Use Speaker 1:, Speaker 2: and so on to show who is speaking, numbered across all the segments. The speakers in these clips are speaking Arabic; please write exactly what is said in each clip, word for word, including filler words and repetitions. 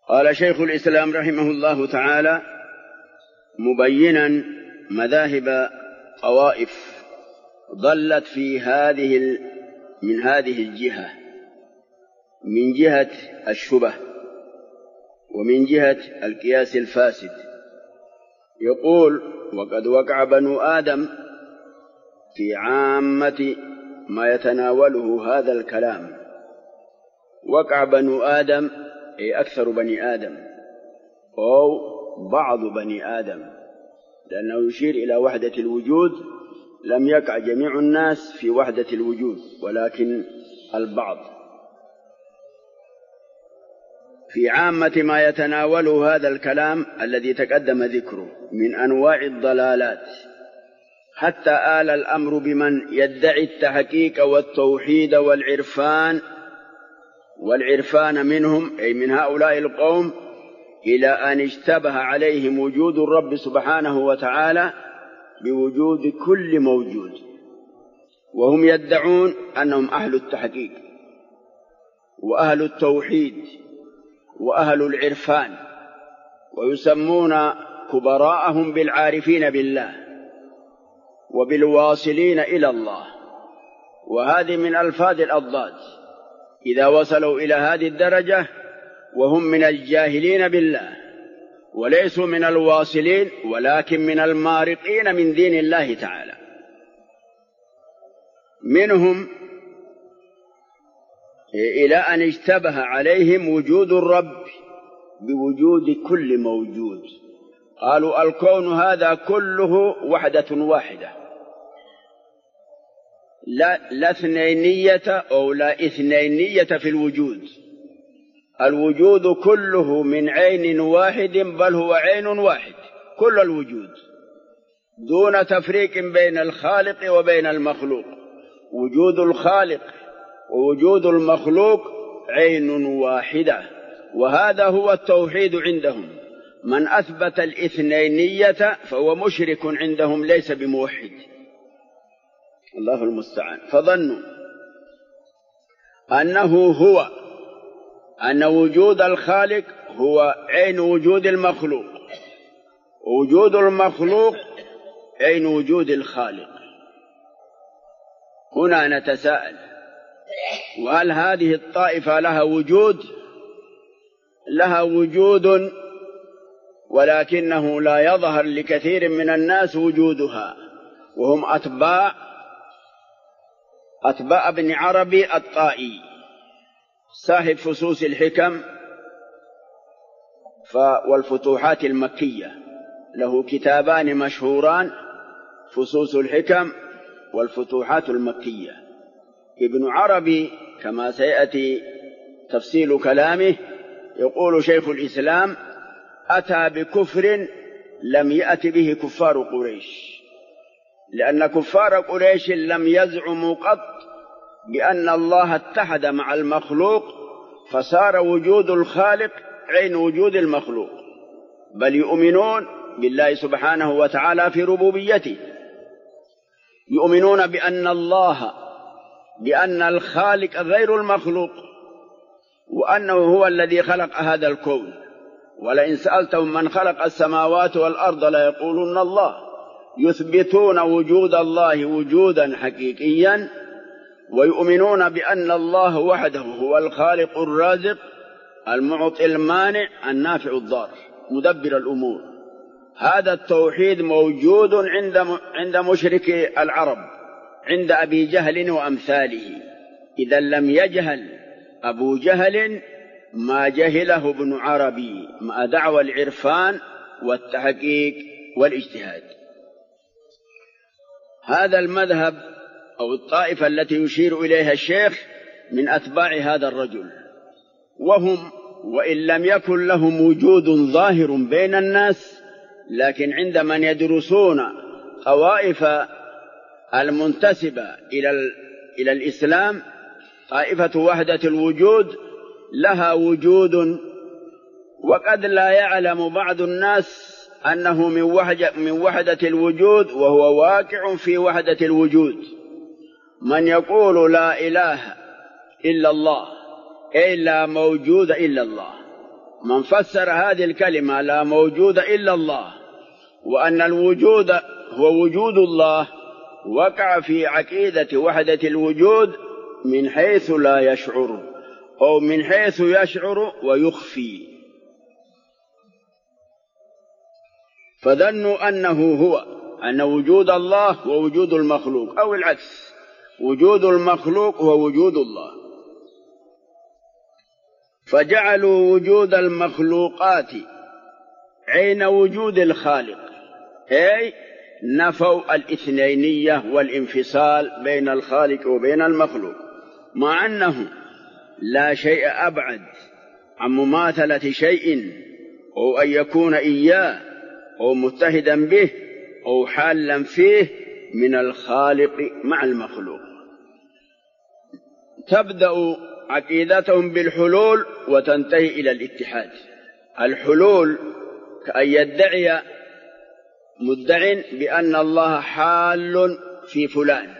Speaker 1: قال شيخ الإسلام رحمه الله تعالى مبينا مذاهب طوائف ضلت في هذه من هذه الجهة، من جهة الشبه ومن جهة القياس الفاسد. يقول: وقد وقع بنو آدم في عامة ما يتناوله هذا الكلام. وقع بنو آدم أي أكثر بني آدم أو بعض بني آدم، لأنه يشير إلى وحدة الوجود. لم يقع جميع الناس في وحدة الوجود ولكن البعض. في عامة ما يتناوله هذا الكلام الذي تقدم ذكره من أنواع الضلالات، حتى آل الأمر بمن يدعي التحقيق والتوحيد والعرفان والعرفان منهم أي من هؤلاء القوم إلى أن اشتبه عليهم وجود الرب سبحانه وتعالى بوجود كل موجود، وهم يدعون أنهم أهل التحقيق وأهل التوحيد وأهل العرفان، ويسمون كبراءهم بالعارفين بالله وبالواصلين إلى الله. وهذه من ألفاظ الأضداد إذا وصلوا إلى هذه الدرجة وهم من الجاهلين بالله وليسوا من الواصلين ولكن من المارقين من دين الله تعالى. منهم إلى أن اشتبه عليهم وجود الرب بوجود كل موجود. قالوا الكون هذا كله وحدة واحدة، لا, لا اثنينية أو لا اثنينية في الوجود. الوجود كله من عين واحد، بل هو عين واحد كل الوجود، دون تفريق بين الخالق وبين المخلوق. وجود الخالق ووجود المخلوق عين واحدة، وهذا هو التوحيد عندهم. من أثبت الاثنينية فهو مشرك عندهم ليس بموحد، الله المستعان. فظنوا أنه هو أن وجود الخالق هو عين وجود المخلوق، ووجود المخلوق عين وجود الخالق. هنا نتساءل: وهل هذه الطائفة لها وجود؟ لها وجود، ولكنه لا يظهر لكثير من الناس وجودها، وهم أتباع أتباع ابن عربي الطائي صاحب فصوص الحكم والفتوحات المكية. له كتابان مشهوران: فصوص الحكم والفتوحات المكية. ابن عربي كما سيأتي تفصيل كلامه يقول شيخ الإسلام: أتى بكفر لم يأت به كفار قريش، لأن كفار قريش لم يزعموا قط بأن الله اتحد مع المخلوق فصار وجود الخالق عين وجود المخلوق، بل يؤمنون بالله سبحانه وتعالى في ربوبيته، يؤمنون بأن الله بأن الخالق غير المخلوق، وأنه هو الذي خلق هذا الكون. ولئن سألتهم من خلق السماوات والأرض ليقولون الله. يثبتون وجود الله وجودا حقيقيا، ويؤمنون بأن الله وحده هو الخالق الرازق المعطي المانع النافع الضار مدبر الأمور. هذا التوحيد موجود عند عند مشركي العرب، عند أبي جهل وأمثاله. إذا لم يجهل أبو جهل ما جهله ابن عربي مع دعوى العرفان والتحقيق والاجتهاد. هذا المذهب أو الطائفة التي يشير إليها الشيخ من أتباع هذا الرجل، وهم وإن لم يكن لهم وجود ظاهر بين الناس، لكن عند من يدرسون طوائف المنتسبة إلى إلى الإسلام، طائفة وحدة الوجود لها وجود، وقد لا يعلم بعض الناس أنه من وحدة, من وحدة الوجود وهو واقع في وحدة الوجود. من يقول لا إله إلا الله أي لا موجود إلا الله، من فسر هذه الكلمة لا موجود إلا الله وأن الوجود هو وجود الله وقع في عقيدة وحدة الوجود من حيث لا يشعر أو من حيث يشعر ويخفي، فظنوا أنه هو أن وجود الله هو وجود المخلوق، أو العكس، وجود المخلوق هو وجود الله، فجعلوا وجود المخلوقات عين وجود الخالق، أي نفوا الاثنينية والانفصال بين الخالق وبين المخلوق، مع أنه لا شيء أبعد عن مماثلة شيء أو أن يكون إياه أو متحدا به أو حالا فيه من الخالق مع المخلوق. تبدأ عقيدتهم بالحلول وتنتهي إلى الاتحاد. الحلول كأن يدعي مدع بأن الله حال في فلان،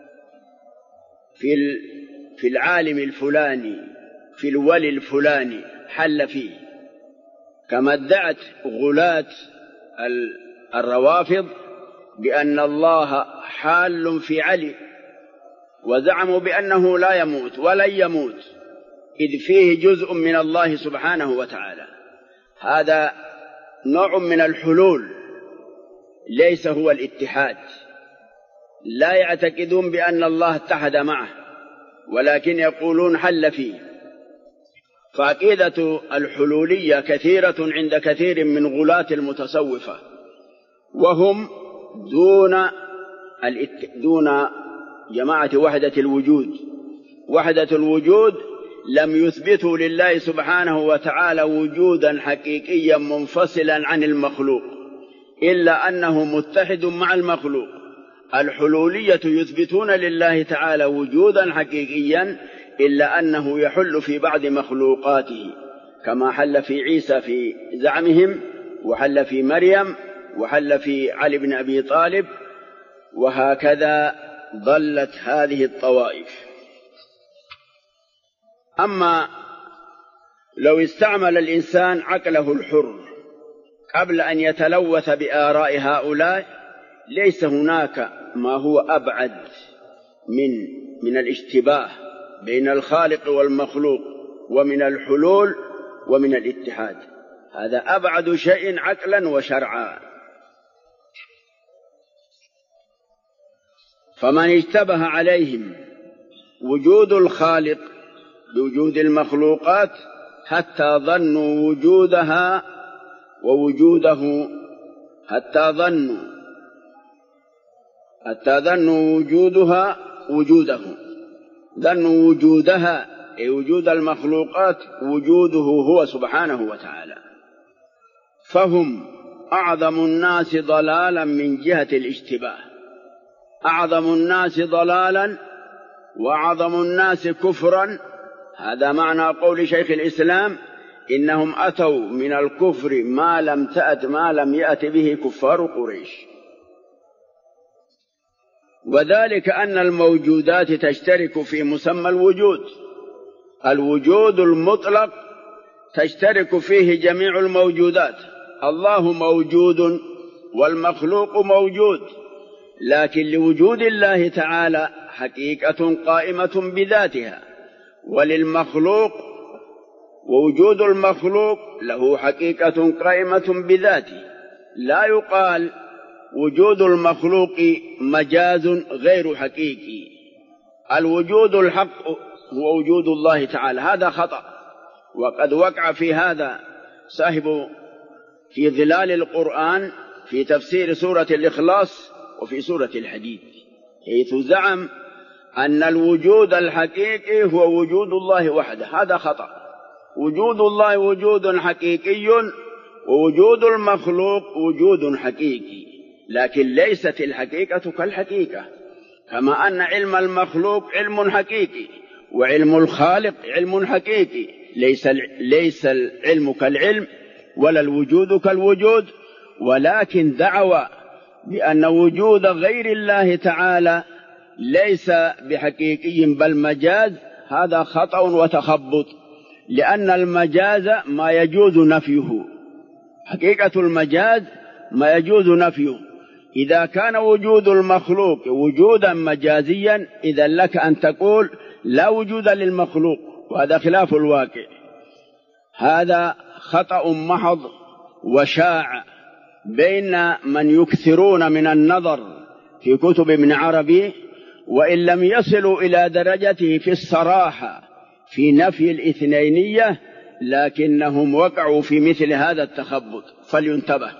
Speaker 1: في في العالم الفلاني، في الولي الفلاني، حل فيه، كما ادعت غلاة الروافض بأن الله حال في علي، وزعموا بأنه لا يموت ولن يموت إذ فيه جزء من الله سبحانه وتعالى. هذا نوع من الحلول ليس هو الاتحاد، لا يعتقدون بأن الله اتحد معه ولكن يقولون حل فيه. فعقيدة الحلولية كثيرة عند كثير من غلاة المتصوفة، وهم دون دون جماعة وحدة الوجود. وحدة الوجود لم يثبتوا لله سبحانه وتعالى وجودا حقيقيا منفصلا عن المخلوق، إلا أنه متحد مع المخلوق. الحلولية يثبتون لله تعالى وجودا حقيقيا إلا أنه يحل في بعض مخلوقاته، كما حل في عيسى في زعمهم، وحل في مريم، وحل في علي بن أبي طالب، وهكذا ضلت هذه الطوائف. أما لو استعمل الإنسان عقله الحر قبل أن يتلوث بآراء هؤلاء، ليس هناك ما هو أبعد من من الاشتباه بين الخالق والمخلوق، ومن الحلول، ومن الاتحاد. هذا أبعد شيء عقلا وشرعا. فمن اشتبه عليهم وجود الخالق بوجود المخلوقات حتى ظنوا وجودها ووجوده حتى ظنوا حتى ظنوا وجودها وجوده ظنوا وجودها أي وجود المخلوقات وجوده هو سبحانه وتعالى، فهم أعظم الناس ضلالا من جهة الاشتباه، أعظم الناس ضلالا وأعظم الناس كفرا. هذا معنى قول شيخ الإسلام: إنهم أتوا من الكفر ما لم تأت ما لم يأت به كفار قريش. وذلك أن الموجودات تشترك في مسمى الوجود. الوجود المطلق تشترك فيه جميع الموجودات. الله موجود والمخلوق موجود، لكن لوجود الله تعالى حقيقة قائمة بذاتها، وللمخلوق ووجود المخلوق له حقيقة قائمة بذاته. لا يقال وجود المخلوق مجاز غير حقيقي. الوجود الحق هو وجود الله تعالى، هذا خطأ. وقد وقع في هذا صاحب في ظلال القرآن في تفسير سورة الإخلاص وفي سورة الحديد، حيث زعم أن الوجود الحقيقي هو وجود الله وحده. هذا خطأ. وجود الله وجود حقيقي، ووجود المخلوق وجود حقيقي، لكن ليست الحقيقة كالحقيقة. كما أن علم المخلوق علم حقيقي وعلم الخالق علم حقيقي، ليس ليس العلم كالعلم ولا الوجود كالوجود. ولكن دعوى بأن وجود غير الله تعالى ليس بحقيقي بل مجاز، هذا خطأ وتخبط، لأن المجاز ما يجوز نفيه، حقيقة المجاز ما يجوز نفيه. إذا كان وجود المخلوق وجودا مجازيا إذا لك أن تقول لا وجود للمخلوق، وهذا خلاف الواقع. هذا خطأ محض وشاع بين من يكثرون من النظر في كتب ابن عربي، وإن لم يصلوا إلى درجته في الصراحة في نفي الاثنينية، لكنهم وقعوا في مثل هذا التخبط، فلينتبه.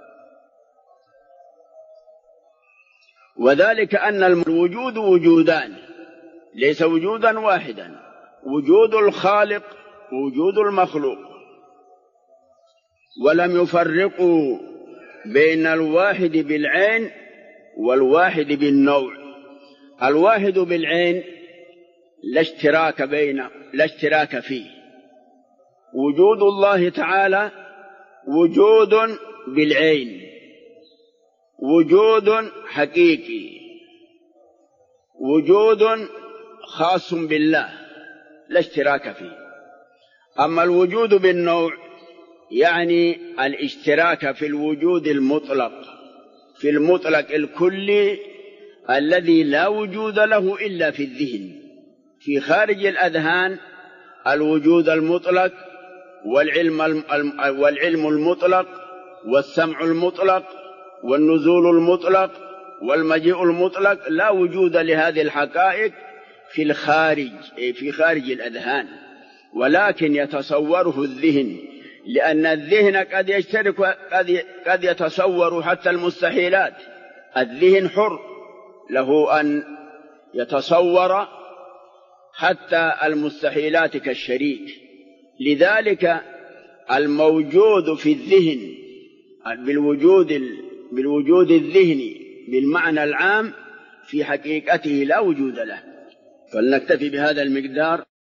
Speaker 1: وذلك أن الوجود وجودان، ليس وجودا واحدا، وجود الخالق ووجود المخلوق، ولم يفرقوا بين الواحد بالعين والواحد بالنوع. الواحد بالعين لا اشتراك بينه، لا اشتراك فيه. وجود الله تعالى وجود بالعين، وجود حقيقي، وجود خاص بالله لا اشتراك فيه. أما الوجود بالنوع يعني الاشتراك في الوجود المطلق، في المطلق الكلي الذي لا وجود له إلا في الذهن. في خارج الأذهان الوجود المطلق والعلم والعلم المطلق والسمع المطلق والنزول المطلق والمجيء المطلق، لا وجود لهذه الحقائق في الخارج، في خارج الأذهان، ولكن يتصوره الذهن، لأن الذهن قد يشترك قد قد يتصور حتى المستحيلات. الذهن حر، له أن يتصور حتى المستحيلات كالشريك. لذلك الموجود في الذهن بالوجود بالوجود الذهني بالمعنى العام في حقيقته لا وجود له. فلنكتفي بهذا المقدار.